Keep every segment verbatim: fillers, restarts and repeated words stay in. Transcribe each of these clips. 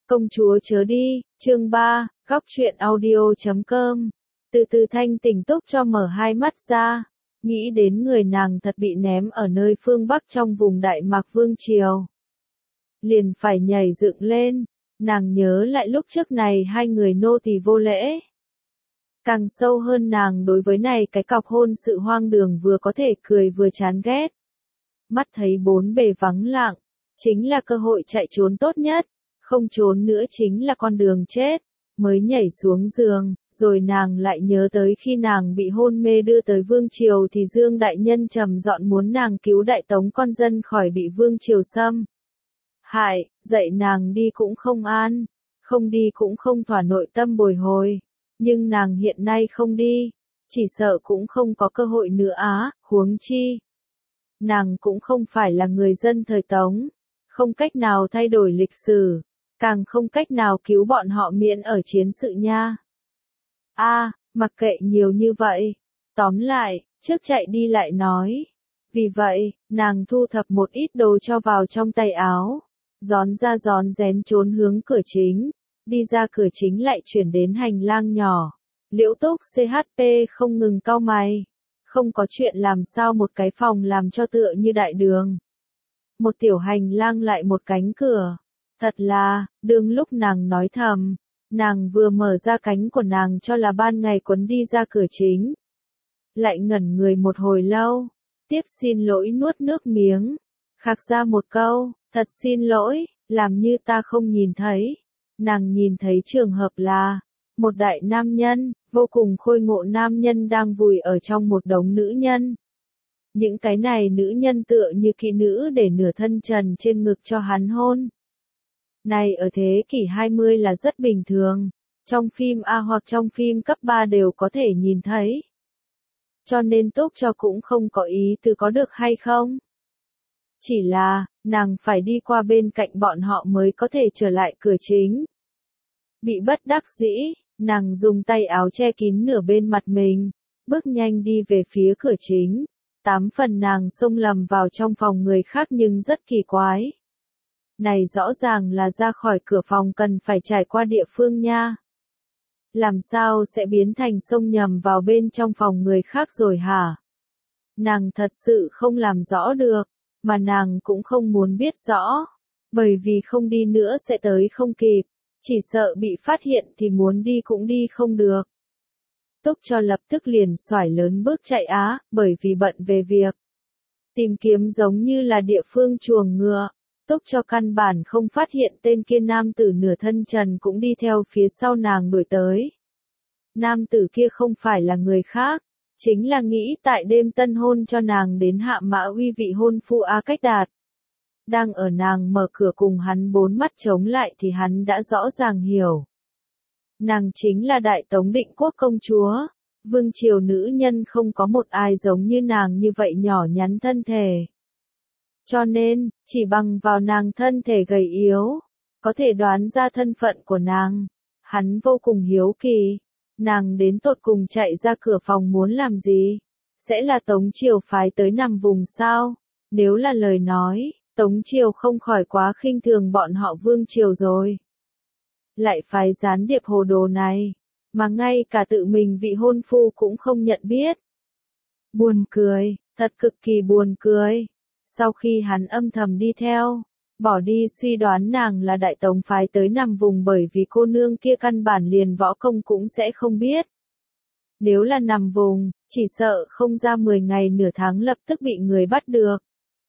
Công chúa chớ đi, chương ba, góc truyện audio chấm com. Từ từ thanh tỉnh Túc cho mở hai mắt ra, nghĩ đến người nàng thật bị ném ở nơi phương Bắc trong vùng Đại Mạc Vương Triều. Liền phải nhảy dựng lên, nàng nhớ lại lúc trước này hai người nô tỳ vô lễ. Càng sâu hơn nàng đối với này cái cọc hôn sự hoang đường vừa có thể cười vừa chán ghét. Mắt thấy bốn bề vắng lặng, chính là cơ hội chạy trốn tốt nhất, không trốn nữa chính là con đường chết, mới nhảy xuống giường, rồi nàng lại nhớ tới khi nàng bị hôn mê đưa tới Vương Triều thì Dương Đại Nhân trầm giọng muốn nàng cứu Đại Tống con dân khỏi bị Vương Triều xâm hại, dạy nàng đi cũng không an, không đi cũng không thỏa nội tâm bồi hồi, nhưng nàng hiện nay không đi, chỉ sợ cũng không có cơ hội nữa á, huống chi. Nàng cũng không phải là người dân thời Tống, không cách nào thay đổi lịch sử, càng không cách nào cứu bọn họ miễn ở chiến sự nha. A, à, mặc kệ nhiều như vậy, tóm lại, trước chạy đi lại nói. Vì vậy, nàng thu thập một ít đồ cho vào trong tay áo, gión ra gión rén trốn hướng cửa chính, đi ra cửa chính lại chuyển đến hành lang nhỏ. Liễu Túc xê hát pê không ngừng cau mày, không có chuyện làm sao một cái phòng làm cho tựa như đại đường. Một tiểu hành lang lại một cánh cửa. Thật là, đương lúc nàng nói thầm, nàng vừa mở ra cánh của nàng cho là ban ngày quấn đi ra cửa chính. Lại ngẩn người một hồi lâu, tiếp xin lỗi nuốt nước miếng, khạc ra một câu, thật xin lỗi, làm như ta không nhìn thấy. Nàng nhìn thấy trường hợp là, một đại nam nhân, vô cùng khôi ngộ nam nhân đang vùi ở trong một đống nữ nhân. Những cái này nữ nhân tựa như kỹ nữ để nửa thân trần trên ngực cho hắn hôn. Này ở thế kỷ hai mươi là rất bình thường, trong phim A hoặc trong phim cấp ba đều có thể nhìn thấy. Cho nên Túc cho cũng không có ý từ có được hay không. Chỉ là, nàng phải đi qua bên cạnh bọn họ mới có thể trở lại cửa chính. Bị bất đắc dĩ, nàng dùng tay áo che kín nửa bên mặt mình, bước nhanh đi về phía cửa chính. Tám phần nàng xông lầm vào trong phòng người khác nhưng rất kỳ quái. Này rõ ràng là ra khỏi cửa phòng cần phải trải qua địa phương nha. Làm sao sẽ biến thành xông nhầm vào bên trong phòng người khác rồi hả? Nàng thật sự không làm rõ được, mà nàng cũng không muốn biết rõ. Bởi vì không đi nữa sẽ tới không kịp, chỉ sợ bị phát hiện thì muốn đi cũng đi không được. Túc cho lập tức liền xoải lớn bước chạy á, bởi vì bận về việc. Tìm kiếm giống như là địa phương chuồng ngựa. Túc cho căn bản không phát hiện tên kia nam tử nửa thân trần cũng đi theo phía sau nàng đuổi tới. Nam tử kia không phải là người khác, chính là nghĩ tại đêm tân hôn cho nàng đến Hạ Mã Uy vị hôn phu A Cách Đạt. Đang ở nàng mở cửa cùng hắn bốn mắt chống lại thì hắn đã rõ ràng hiểu. Nàng chính là Đại Tống Định Quốc công chúa, Vương Triều nữ nhân không có một ai giống như nàng như vậy nhỏ nhắn thân thể. Cho nên, chỉ bằng vào nàng thân thể gầy yếu, có thể đoán ra thân phận của nàng. Hắn vô cùng hiếu kỳ, nàng đến tột cùng chạy ra cửa phòng muốn làm gì? Sẽ là Tống Triều phái tới nằm vùng sao? Nếu là lời nói, Tống Triều không khỏi quá khinh thường bọn họ Vương Triều rồi. Lại phái gián điệp hồ đồ này, mà ngay cả tự mình vị hôn phu cũng không nhận biết. Buồn cười, thật cực kỳ buồn cười. Sau khi hắn âm thầm đi theo, bỏ đi suy đoán nàng là Đại Tống phái tới nằm vùng bởi vì cô nương kia căn bản liền võ công cũng sẽ không biết. Nếu là nằm vùng, chỉ sợ không ra mười ngày nửa tháng lập tức bị người bắt được.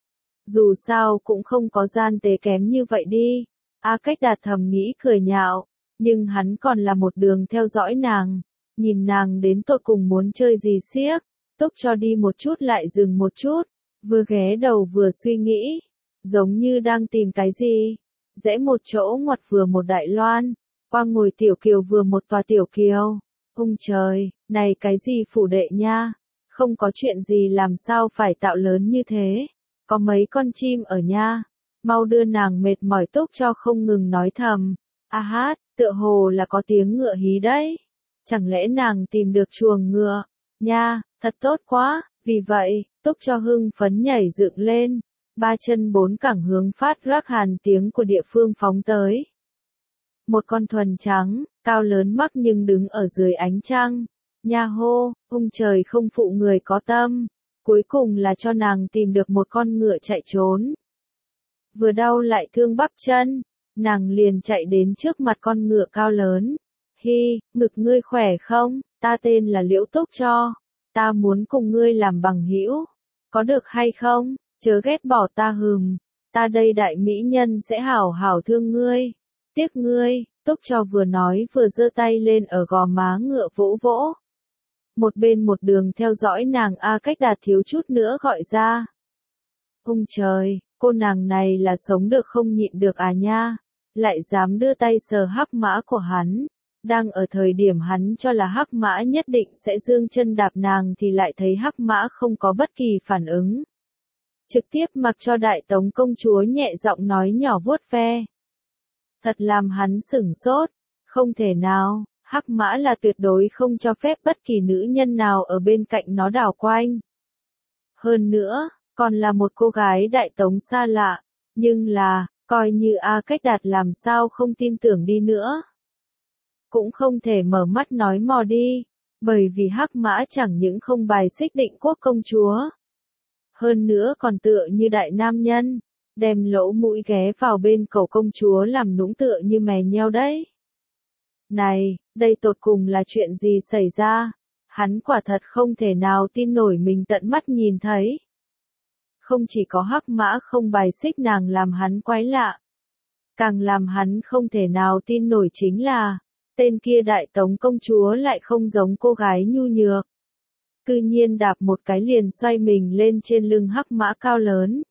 Dù sao cũng không có gian tế kém như vậy đi. A Cách Đạt thầm nghĩ cười nhạo, nhưng hắn còn là một đường theo dõi nàng, nhìn nàng đến tột cùng muốn chơi gì xiếc, Túc cho đi một chút lại dừng một chút, vừa ghé đầu vừa suy nghĩ, giống như đang tìm cái gì, rẽ một chỗ ngoặt vừa một đại loan, qua ngồi tiểu kiều vừa một tòa tiểu kiều, ung trời, này cái gì phủ đệ nha, không có chuyện gì làm sao phải tạo lớn như thế, có mấy con chim ở nha. Mau đưa nàng mệt mỏi Túc cho không ngừng nói thầm, a hát, tựa hồ là có tiếng ngựa hí đấy, chẳng lẽ nàng tìm được chuồng ngựa, nha, thật tốt quá, vì vậy, Túc cho hưng phấn nhảy dựng lên, ba chân bốn cẳng hướng phát rắc hàn tiếng của địa phương phóng tới. Một con thuần trắng, cao lớn mắc nhưng đứng ở dưới ánh trăng. Nha hô, ông trời không phụ người có tâm. Cuối cùng là cho nàng tìm được một con ngựa chạy trốn. Vừa đau lại thương bắp chân, nàng liền chạy đến trước mặt con ngựa cao lớn. Hi, ngực ngươi khỏe không? Ta tên là Liễu Túc Cho. Ta muốn cùng ngươi làm bằng hữu. Có được hay không? Chớ ghét bỏ ta hừm. Ta đây đại mỹ nhân sẽ hảo hảo thương ngươi. Tiếc ngươi, Túc Cho vừa nói vừa giơ tay lên ở gò má ngựa vỗ vỗ. Một bên một đường theo dõi nàng A Cách Đạt thiếu chút nữa gọi ra. Ông trời, cô nàng này là sống được không nhịn được à nha, lại dám đưa tay sờ hắc mã của hắn. Đang ở thời điểm hắn cho là hắc mã nhất định sẽ giương chân đạp nàng thì lại thấy hắc mã không có bất kỳ phản ứng. Trực tiếp mặc cho Đại Tống công chúa nhẹ giọng nói nhỏ vuốt ve. Thật làm hắn sửng sốt, không thể nào, hắc mã là tuyệt đối không cho phép bất kỳ nữ nhân nào ở bên cạnh nó đảo quanh. Hơn nữa, còn là một cô gái Đại Tống xa lạ, nhưng là, coi như A Cách Đạt làm sao không tin tưởng đi nữa. Cũng không thể mở mắt nói mò đi, bởi vì hắc mã chẳng những không bài xích Định Quốc công chúa. Hơn nữa còn tựa như đại nam nhân, đem lỗ mũi ghé vào bên cổ công chúa làm nũng tựa như mè nheo đấy. Này, đây tột cùng là chuyện gì xảy ra? Hắn quả thật không thể nào tin nổi mình tận mắt nhìn thấy. Không chỉ có hắc mã không bài xích nàng làm hắn quái lạ. Càng làm hắn không thể nào tin nổi chính là, tên kia Đại Tống công chúa lại không giống cô gái nhu nhược. Cư nhiên đạp một cái liền xoay mình lên trên lưng hắc mã cao lớn.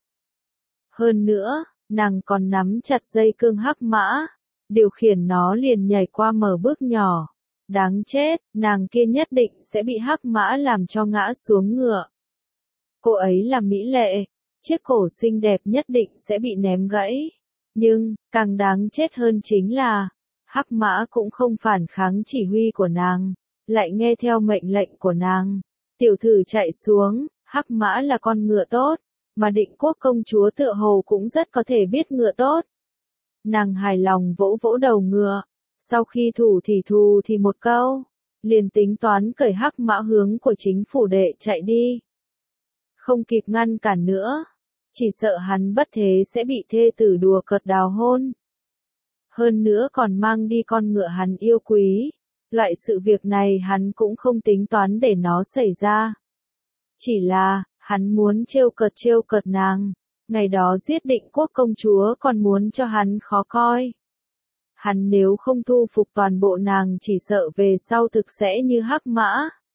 Hơn nữa, nàng còn nắm chặt dây cương hắc mã, điều khiển nó liền nhảy qua mở bước nhỏ. Đáng chết, nàng kia nhất định sẽ bị hắc mã làm cho ngã xuống ngựa. Cô ấy là mỹ lệ, chiếc cổ xinh đẹp nhất định sẽ bị ném gãy. Nhưng, càng đáng chết hơn chính là, hắc mã cũng không phản kháng chỉ huy của nàng, lại nghe theo mệnh lệnh của nàng. Tiểu thử chạy xuống, hắc mã là con ngựa tốt, mà Định Quốc công chúa tựa hồ cũng rất có thể biết ngựa tốt. Nàng hài lòng vỗ vỗ đầu ngựa, sau khi thủ thì thù thì một câu, liền tính toán cởi hắc mã hướng của chính phủ đệ chạy đi. Không kịp ngăn cản nữa, chỉ sợ hắn bất thế sẽ bị thê tử đùa cợt đào hôn. Hơn nữa còn mang đi con ngựa hắn yêu quý. Loại sự việc này hắn cũng không tính toán để nó xảy ra. Chỉ là, hắn muốn trêu cợt trêu cợt nàng. Ngày đó giết Định Quốc công chúa còn muốn cho hắn khó coi. Hắn nếu không thu phục toàn bộ nàng chỉ sợ về sau thực sẽ như hắc mã.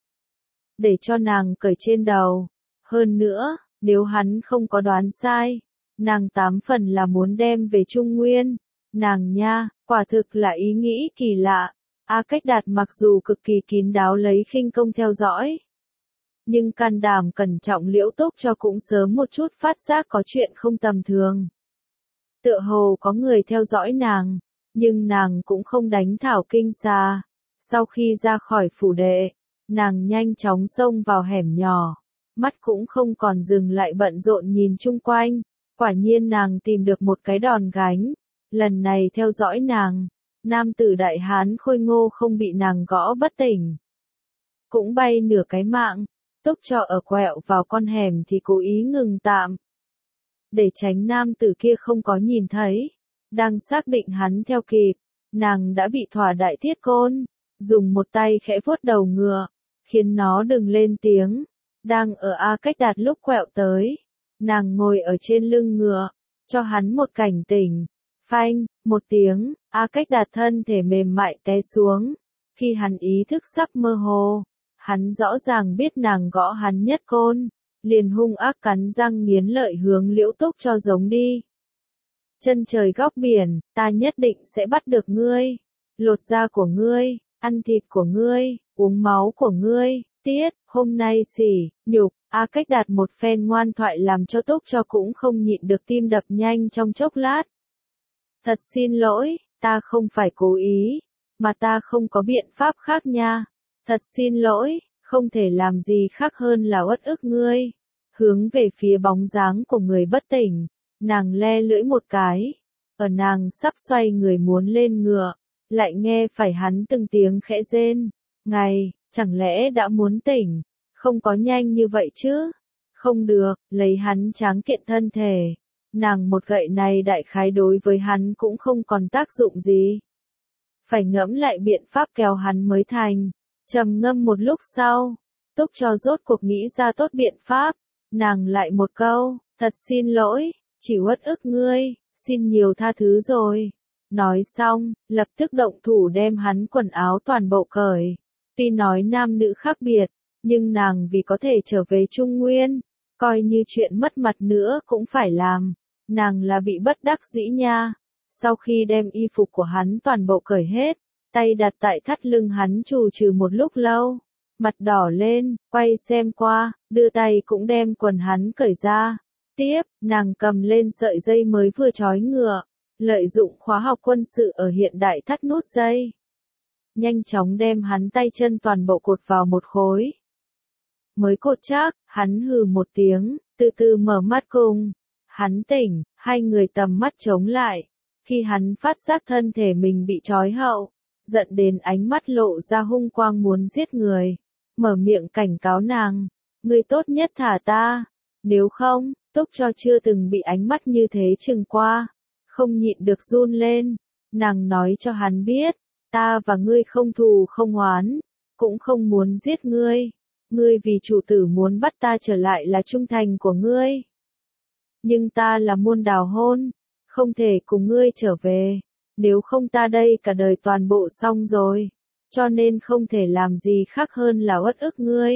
Để cho nàng cởi trên đầu. Hơn nữa, nếu hắn không có đoán sai, nàng tám phần là muốn đem về Trung Nguyên. Nàng nha, quả thực là ý nghĩ kỳ lạ. A Cách Đạt mặc dù cực kỳ kín đáo lấy khinh công theo dõi, nhưng can đảm cẩn trọng Liễu Túc Cho cũng sớm một chút phát giác có chuyện không tầm thường. Tựa hồ có người theo dõi nàng, nhưng nàng cũng không đánh thảo kinh xa. Sau khi ra khỏi phủ đệ, nàng nhanh chóng xông vào hẻm nhỏ, mắt cũng không còn dừng lại bận rộn nhìn chung quanh. Quả nhiên nàng tìm được một cái đòn gánh, lần này theo dõi nàng. Nam tử đại hán khôi ngô không bị nàng gõ bất tỉnh. Cũng bay nửa cái mạng, Túc Cho ở quẹo vào con hẻm thì cố ý ngừng tạm. Để tránh nam tử kia không có nhìn thấy, đang xác định hắn theo kịp, nàng đã bị thỏa đại thiết côn, dùng một tay khẽ vuốt đầu ngựa, khiến nó đừng lên tiếng. Đang ở A Cách Đạt lúc quẹo tới, nàng ngồi ở trên lưng ngựa, cho hắn một cảnh tỉnh. Phanh, một tiếng, A Cách Đạt thân thể mềm mại té xuống. Khi hắn ý thức sắp mơ hồ, hắn rõ ràng biết nàng gõ hắn nhất côn, liền hung ác cắn răng nghiến lợi hướng Liễu Túc Cho giống đi. Chân trời góc biển, ta nhất định sẽ bắt được ngươi, lột da của ngươi, ăn thịt của ngươi, uống máu của ngươi. Tiết, hôm nay xỉ, nhục, A Cách Đạt một phen ngoan thoại làm cho Túc Cho cũng không nhịn được tim đập nhanh trong chốc lát. Thật xin lỗi, ta không phải cố ý, mà ta không có biện pháp khác nha. Thật xin lỗi, không thể làm gì khác hơn là uất ức ngươi. Hướng về phía bóng dáng của người bất tỉnh, nàng le lưỡi một cái. Ở nàng sắp xoay người muốn lên ngựa, lại nghe phải hắn từng tiếng khẽ rên. Ngày, chẳng lẽ đã muốn tỉnh? Không có nhanh như vậy chứ? Không được, lấy hắn tráng kiện thân thể. Nàng một gậy này đại khái đối với hắn cũng không còn tác dụng gì. Phải ngẫm lại biện pháp kéo hắn mới thành. Trầm ngâm một lúc sau, Túc Cho rốt cuộc nghĩ ra tốt biện pháp. Nàng lại một câu, thật xin lỗi, chỉ uất ức ngươi, xin nhiều tha thứ rồi. Nói xong, lập tức động thủ đem hắn quần áo toàn bộ cởi. Tuy nói nam nữ khác biệt, nhưng nàng vì có thể trở về Trung Nguyên, coi như chuyện mất mặt nữa cũng phải làm. Nàng là bị bất đắc dĩ nha. Sau khi đem y phục của hắn toàn bộ cởi hết, tay đặt tại thắt lưng hắn trù trừ một lúc lâu, mặt đỏ lên, quay xem qua, đưa tay cũng đem quần hắn cởi ra. Tiếp, nàng cầm lên sợi dây mới vừa trói ngựa, lợi dụng khóa học quân sự ở hiện đại thắt nút dây. Nhanh chóng đem hắn tay chân toàn bộ cột vào một khối. Mới cột chắc, hắn hừ một tiếng, từ từ mở mắt cùng. Hắn tỉnh, hai người tầm mắt chống lại. Khi hắn phát giác thân thể mình bị trói hậu, giận đến ánh mắt lộ ra hung quang muốn giết người. Mở miệng cảnh cáo nàng, ngươi tốt nhất thả ta. Nếu không, Túc Cho chưa từng bị ánh mắt như thế chừng qua. Không nhịn được run lên. Nàng nói cho hắn biết, ta và ngươi không thù không oán, cũng không muốn giết ngươi. Ngươi vì chủ tử muốn bắt ta trở lại là trung thành của ngươi. Nhưng ta là muôn đào hôn, không thể cùng ngươi trở về. Nếu không ta đây cả đời toàn bộ xong rồi. Cho nên không thể làm gì khác hơn là uất ức ngươi.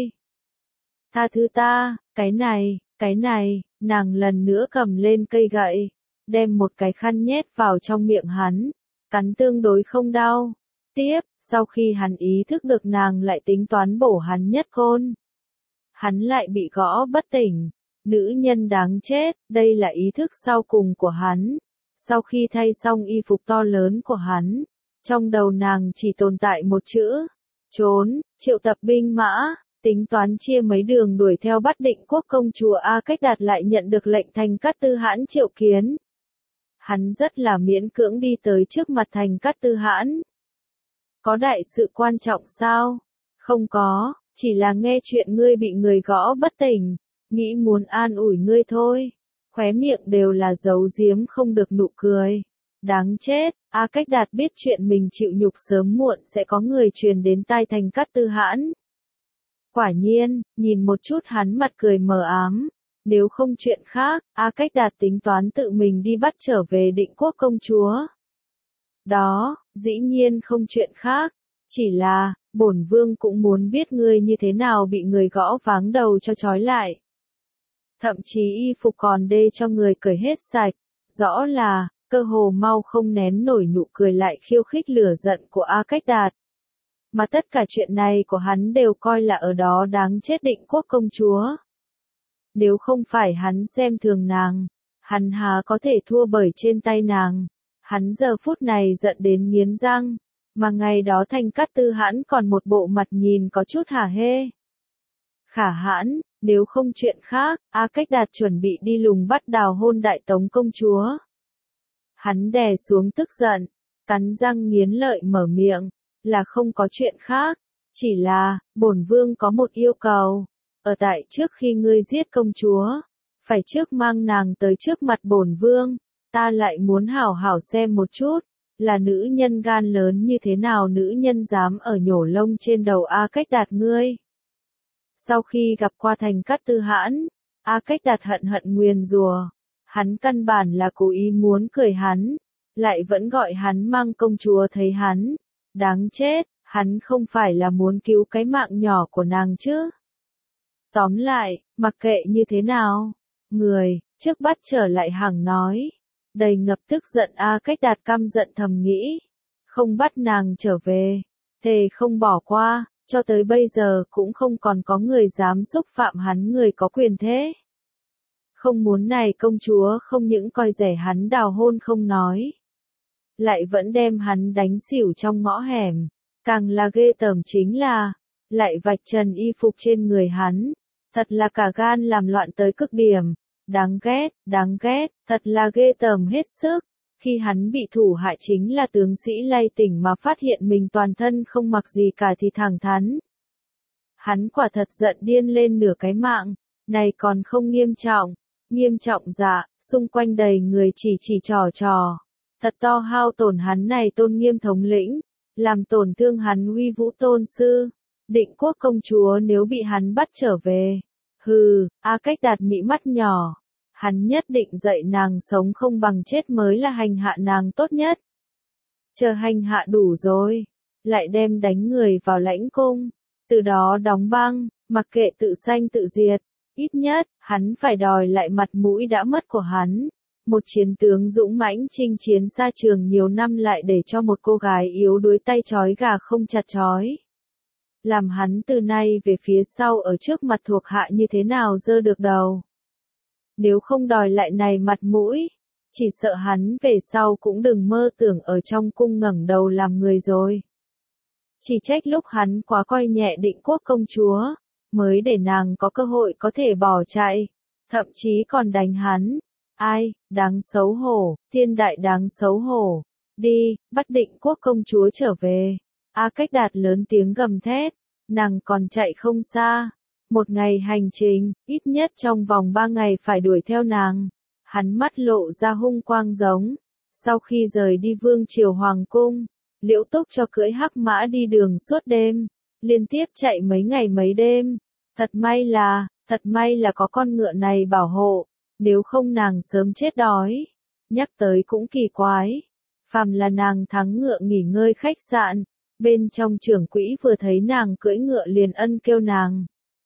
Tha thứ ta, cái này, cái này, nàng lần nữa cầm lên cây gậy, đem một cái khăn nhét vào trong miệng hắn, cắn tương đối không đau. Tiếp, sau khi hắn ý thức được nàng lại tính toán bổ hắn nhất côn, hắn lại bị gõ bất tỉnh. Nữ nhân đáng chết, đây là ý thức sau cùng của hắn. Sau khi thay xong y phục to lớn của hắn, trong đầu nàng chỉ tồn tại một chữ, trốn. Triệu tập binh mã, tính toán chia mấy đường đuổi theo bắt Định Quốc công chúa A Cách Đạt lại nhận được lệnh Thành Cát Tư Hãn triệu kiến. Hắn rất là miễn cưỡng đi tới trước mặt Thành Cát Tư Hãn. Có đại sự quan trọng sao? Không có, chỉ là nghe chuyện ngươi bị người gõ bất tỉnh, nghĩ muốn an ủi ngươi thôi. Khóe miệng đều là giấu giếm không được nụ cười. Đáng chết, A Cách Đạt biết chuyện mình chịu nhục sớm muộn sẽ có người truyền đến tai Thành Cát Tư Hãn. Quả nhiên, nhìn một chút hắn mặt cười mờ ám. Nếu không chuyện khác, A Cách Đạt tính toán tự mình đi bắt trở về Định Quốc công chúa. Đó, dĩ nhiên không chuyện khác. Chỉ là, bổn vương cũng muốn biết ngươi như thế nào bị người gõ váng đầu cho trói lại. Thậm chí y phục còn đê cho người cởi hết sạch. Rõ là, cơ hồ mau không nén nổi nụ cười lại khiêu khích lửa giận của A Cách Đạt. Mà tất cả chuyện này của hắn đều coi là ở đó đáng chết Định Quốc công chúa. Nếu không phải hắn xem thường nàng, hắn há có thể thua bởi trên tay nàng. Hắn giờ phút này giận đến nghiến răng, mà ngày đó Thành Cát Tư Hãn còn một bộ mặt nhìn có chút hả hê. Khả hãn, nếu không chuyện khác, A Cách Đạt chuẩn bị đi lùng bắt đào hôn Đại Tống công chúa. Hắn đè xuống tức giận, cắn răng nghiến lợi mở miệng, là không có chuyện khác, chỉ là, bổn vương có một yêu cầu, ở tại trước khi ngươi giết công chúa, phải trước mang nàng tới trước mặt bổn vương, ta lại muốn hảo hảo xem một chút, là nữ nhân gan lớn như thế nào nữ nhân dám ở nhổ lông trên đầu A Cách Đạt ngươi. Sau khi gặp qua Thành Cát Tư Hãn, A Cách Đạt hận hận nguyền rủa, hắn căn bản là cố ý muốn cười hắn, lại vẫn gọi hắn mang công chúa thấy hắn. Đáng chết, hắn không phải là muốn cứu cái mạng nhỏ của nàng chứ. Tóm lại, mặc kệ như thế nào, người, trước bắt trở lại hằng nói. Đầy ngập tức giận A Cách Đạt căm giận thầm nghĩ. Không bắt nàng trở về, thề không bỏ qua, cho tới bây giờ cũng không còn có người dám xúc phạm hắn người có quyền thế. Không muốn này công chúa không những coi rẻ hắn đào hôn không nói. Lại vẫn đem hắn đánh xỉu trong ngõ hẻm. Càng là ghê tởm chính là, lại vạch trần y phục trên người hắn. Thật là cả gan làm loạn tới cực điểm. Đáng ghét, đáng ghét, thật là ghê tởm hết sức. Khi hắn bị thủ hại chính là tướng sĩ lay tỉnh mà phát hiện mình toàn thân không mặc gì cả thì thẳng thắn. Hắn quả thật giận điên lên nửa cái mạng, này còn không nghiêm trọng, nghiêm trọng dạ, xung quanh đầy người chỉ chỉ trò trò. Thật to hao tổn hắn này tôn nghiêm thống lĩnh, làm tổn thương hắn uy vũ tôn sư. Định quốc công chúa nếu bị hắn bắt trở về. Hừ, A Cách Đạt mị mắt nhỏ. Hắn nhất định dạy nàng sống không bằng chết mới là hành hạ nàng tốt nhất. Chờ hành hạ đủ rồi, lại đem đánh người vào lãnh cung, từ đó đóng băng, mặc kệ tự sanh tự diệt. Ít nhất, hắn phải đòi lại mặt mũi đã mất của hắn. Một chiến tướng dũng mãnh chinh chiến xa trường nhiều năm lại để cho một cô gái yếu đuối tay trói gà không chặt trói. Làm hắn từ nay về phía sau ở trước mặt thuộc hạ như thế nào dơ được đầu. Nếu không đòi lại này mặt mũi, chỉ sợ hắn về sau cũng đừng mơ tưởng ở trong cung ngẩng đầu làm người rồi. Chỉ trách lúc hắn quá coi nhẹ Định quốc công chúa, mới để nàng có cơ hội có thể bỏ chạy, thậm chí còn đánh hắn. Ai, đáng xấu hổ, thiên đại đáng xấu hổ. Đi, bắt Định quốc công chúa trở về. A Cách Đạt lớn tiếng gầm thét, nàng còn chạy không xa. Một ngày hành trình, ít nhất trong vòng ba ngày phải đuổi theo nàng. Hắn mắt lộ ra hung quang giống. Sau khi rời đi vương triều hoàng cung, Liễu Túc cho cưỡi hắc mã đi đường suốt đêm, liên tiếp chạy mấy ngày mấy đêm. Thật may là, thật may là có con ngựa này bảo hộ, nếu không nàng sớm chết đói. Nhắc tới cũng kỳ quái, phàm là nàng thắng ngựa nghỉ ngơi khách sạn, bên trong trưởng quỹ vừa thấy nàng cưỡi ngựa liền ân kêu nàng.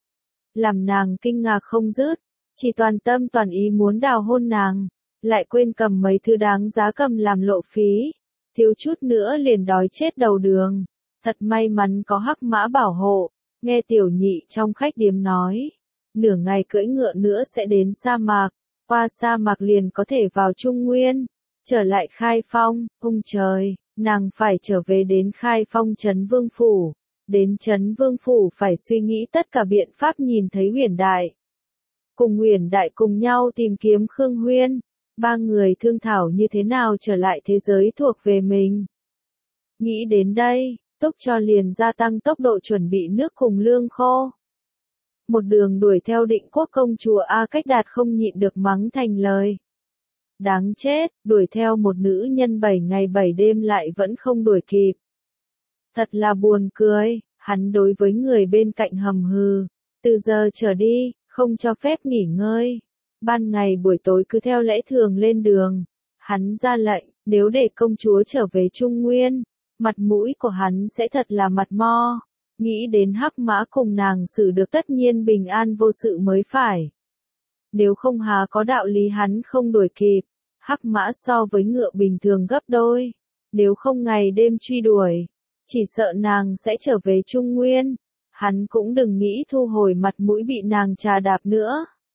Làm nàng kinh ngạc không dứt, chỉ toàn tâm toàn ý muốn đào hôn nàng, lại quên cầm mấy thứ đáng giá cầm làm lộ phí, thiếu chút nữa liền đói chết đầu đường. Thật may mắn có hắc mã bảo hộ, nghe tiểu nhị trong khách điếm nói, nửa ngày cưỡi ngựa nữa sẽ đến sa mạc, qua sa mạc liền có thể vào Trung Nguyên, trở lại Khai Phong. Ung trời, nàng phải trở về đến Khai Phong Trấn Vương Phủ. Đến Trấn Vương Phủ phải suy nghĩ tất cả biện pháp nhìn thấy Uyển Đại. Cùng Uyển Đại cùng nhau tìm kiếm Khương Huyên. Ba người thương thảo như thế nào trở lại thế giới thuộc về mình. Nghĩ đến đây, Túc cho liền gia tăng tốc độ chuẩn bị nước cùng lương khô. Một đường đuổi theo Định quốc công chúa A Cách Đạt không nhịn được mắng thành lời. Đáng chết, đuổi theo một nữ nhân bảy ngày bảy đêm lại vẫn không đuổi kịp. Thật là buồn cười, hắn đối với người bên cạnh hầm hừ, từ giờ trở đi, không cho phép nghỉ ngơi. Ban ngày buổi tối cứ theo lẽ thường lên đường. Hắn ra lệnh, nếu để công chúa trở về Trung Nguyên, mặt mũi của hắn sẽ thật là mặt mo. Nghĩ đến hắc mã cùng nàng xử được tất nhiên bình an vô sự mới phải. Nếu không há có đạo lý hắn không đuổi kịp. Hắc mã so với ngựa bình thường gấp đôi. Nếu không ngày đêm truy đuổi, chỉ sợ nàng sẽ trở về Trung Nguyên. Hắn cũng đừng nghĩ thu hồi mặt mũi bị nàng trà đạp nữa.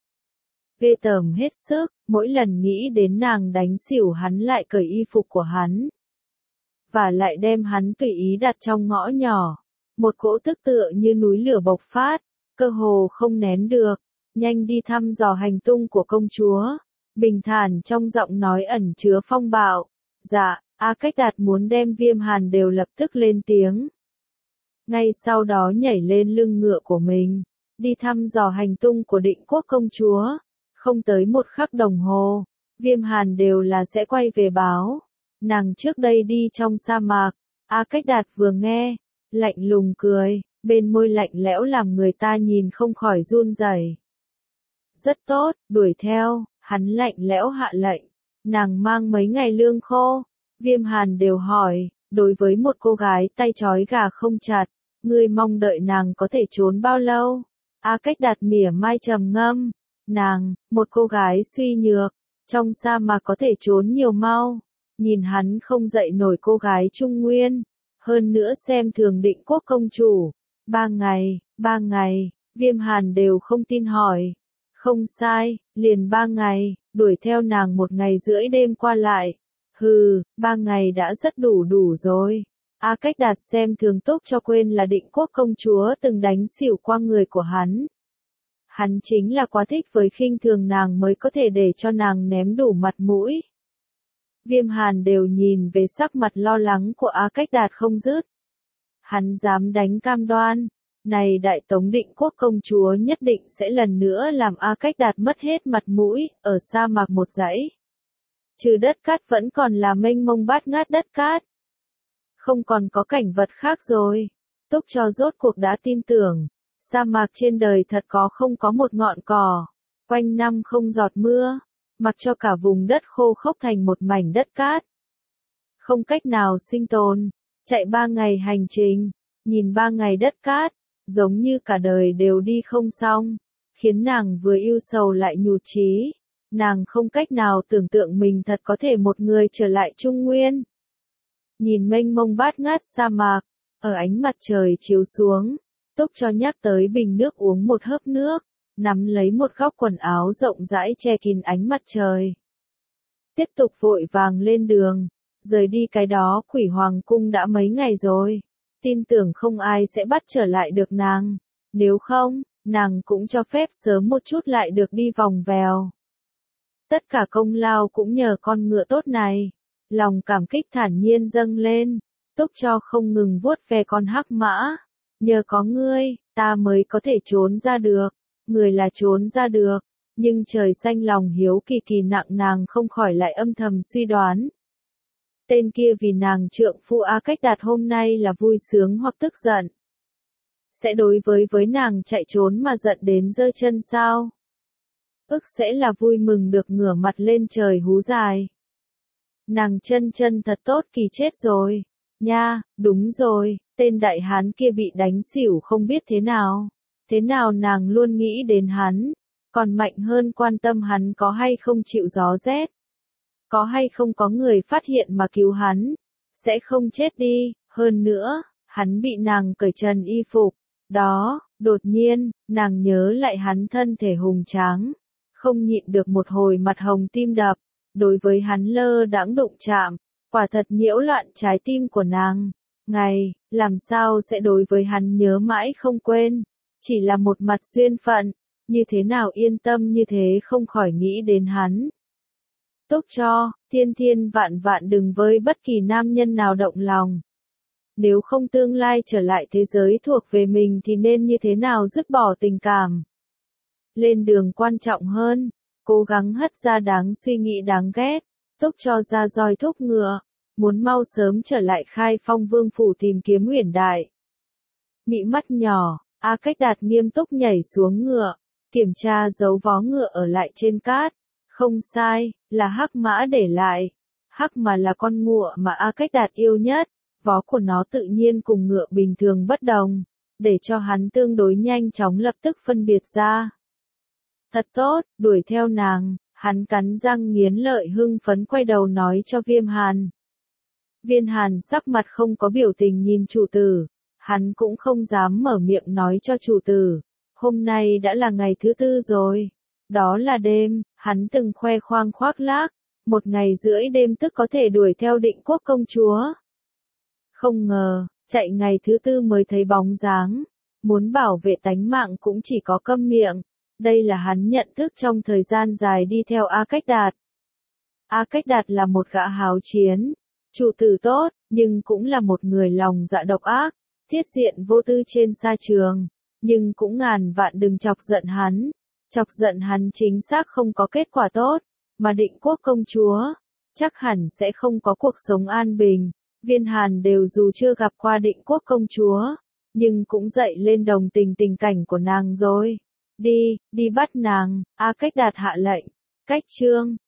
Ghê tởm hết sức, mỗi lần nghĩ đến nàng đánh xỉu hắn lại cởi y phục của hắn. Và lại đem hắn tùy ý đặt trong ngõ nhỏ. Một cỗ tức tựa như núi lửa bộc phát, cơ hồ không nén được. Nhanh đi thăm dò hành tung của công chúa. Bình thản trong giọng nói ẩn chứa phong bạo. Dạ, A Cách Đạt muốn đem Viêm Hàn đều lập tức lên tiếng. Ngay sau đó nhảy lên lưng ngựa của mình, đi thăm dò hành tung của Định quốc công chúa. Không tới một khắc đồng hồ, Viêm Hàn đều là sẽ quay về báo. Nàng trước đây đi trong sa mạc, A Cách Đạt vừa nghe, lạnh lùng cười, bên môi lạnh lẽo làm người ta nhìn không khỏi run rẩy. Rất tốt, đuổi theo, hắn lạnh lẽo hạ lệnh. Nàng mang mấy ngày lương khô. Viêm Hàn đều hỏi, đối với một cô gái tay trói gà không chặt, ngươi mong đợi nàng có thể trốn bao lâu? A Cách Đạt mỉa mai trầm ngâm, nàng, một cô gái suy nhược, trong sa mạc có thể trốn nhiều mau. Nhìn hắn không dậy nổi cô gái Trung Nguyên, hơn nữa xem thường Định quốc công chủ. Ba ngày, ba ngày, Viêm Hàn đều không tin hỏi. Không sai, liền ba ngày, đuổi theo nàng một ngày rưỡi đêm qua lại. Hừ, ba ngày đã rất đủ đủ rồi. A Cách Đạt xem thường Túc cho quên là Định quốc công chúa từng đánh xỉu qua người của hắn. Hắn chính là quá thích với khinh thường nàng mới có thể để cho nàng ném đủ mặt mũi. Viêm Hàn đều nhìn về sắc mặt lo lắng của A Cách Đạt không dứt. Hắn dám đánh cam đoan, này Đại Tống Định Quốc công chúa nhất định sẽ lần nữa làm A Cách Đạt mất hết mặt mũi, ở sa mạc một dãy. Trừ đất cát vẫn còn là mênh mông bát ngát đất cát. Không còn có cảnh vật khác rồi. Túc Cho rốt cuộc đã tin tưởng, sa mạc trên đời thật có không có một ngọn cỏ, quanh năm không giọt mưa, mặc cho cả vùng đất khô khốc thành một mảnh đất cát. Không cách nào sinh tồn, chạy ba ngày hành trình, nhìn ba ngày đất cát, giống như cả đời đều đi không xong, khiến nàng vừa ưu sầu lại nhụt chí. Nàng không cách nào tưởng tượng mình thật có thể một người trở lại Trung Nguyên. Nhìn mênh mông bát ngát sa mạc, ở ánh mặt trời chiếu xuống, Túc Cho nhắc tới bình nước uống một hớp nước, nắm lấy một góc quần áo rộng rãi che kín ánh mặt trời. Tiếp tục vội vàng lên đường, rời đi cái đó Quỷ Hoàng cung đã mấy ngày rồi, tin tưởng không ai sẽ bắt trở lại được nàng, nếu không, nàng cũng cho phép sớm một chút lại được đi vòng vèo. Tất cả công lao cũng nhờ con ngựa tốt này, lòng cảm kích thản nhiên dâng lên, Túc Cho không ngừng vuốt ve con hắc mã, nhờ có ngươi, ta mới có thể trốn ra được, người là trốn ra được, nhưng trời xanh lòng hiếu kỳ kỳ nặng nàng không khỏi lại âm thầm suy đoán. Tên kia vì nàng trượng phu A Cách Đạt hôm nay là vui sướng hoặc tức giận. Sẽ đối với với nàng chạy trốn mà giận đến giơ chân sao? Ức sẽ là vui mừng được ngửa mặt lên trời hú dài. Nàng chân chân thật tốt kỳ chết rồi. Nha, đúng rồi, tên đại hán kia bị đánh xỉu không biết thế nào. Thế nào nàng luôn nghĩ đến hắn, còn mạnh hơn quan tâm hắn có hay không chịu gió rét. Có hay không có người phát hiện mà cứu hắn, sẽ không chết đi, hơn nữa, hắn bị nàng cởi trần y phục. Đó, đột nhiên, nàng nhớ lại hắn thân thể hùng tráng, không nhịn được một hồi mặt hồng tim đập, đối với hắn lơ đãng đụng chạm, quả thật nhiễu loạn trái tim của nàng. Ngày, làm sao sẽ đối với hắn nhớ mãi không quên, chỉ là một mặt duyên phận, như thế nào yên tâm như thế không khỏi nghĩ đến hắn. Túc Cho, thiên thiên vạn vạn đừng với bất kỳ nam nhân nào động lòng. Nếu không tương lai trở lại thế giới thuộc về mình thì nên như thế nào dứt bỏ tình cảm. Lên đường quan trọng hơn, cố gắng hất ra đáng suy nghĩ đáng ghét, Túc Cho ra roi thúc ngựa, muốn mau sớm trở lại Khai Phong Vương phủ tìm kiếm huyền đại. Mị mắt nhỏ, A Cách Đạt nghiêm túc nhảy xuống ngựa, kiểm tra dấu vó ngựa ở lại trên cát. Không sai, là hắc mã để lại. Hắc mà là con ngựa mà A Cách Đạt yêu nhất, vó của nó tự nhiên cùng ngựa bình thường bất đồng, để cho hắn tương đối nhanh chóng lập tức phân biệt ra. Thật tốt, đuổi theo nàng, hắn cắn răng nghiến lợi hưng phấn quay đầu nói cho Viêm Hàn. Viêm Hàn sắc mặt không có biểu tình nhìn chủ tử, hắn cũng không dám mở miệng nói cho chủ tử. Hôm nay đã là ngày thứ tư rồi. Đó là đêm, hắn từng khoe khoang khoác lác, một ngày rưỡi đêm tức có thể đuổi theo Định Quốc công chúa. Không ngờ, chạy ngày thứ tư mới thấy bóng dáng, muốn bảo vệ tánh mạng cũng chỉ có câm miệng. Đây là hắn nhận thức trong thời gian dài đi theo A Cách Đạt. A Cách Đạt là một gã háo chiến, chủ tử tốt, nhưng cũng là một người lòng dạ độc ác, thiết diện vô tư trên sa trường, nhưng cũng ngàn vạn đừng chọc giận hắn. Chọc giận hắn chính xác không có kết quả tốt, mà Định Quốc công chúa, chắc hẳn sẽ không có cuộc sống an bình. Viên Hàn đều dù chưa gặp qua Định Quốc công chúa, nhưng cũng dậy lên đồng tình tình cảnh của nàng rồi. Đi, đi bắt nàng, A Cách Đạt hạ lệnh. Cách chương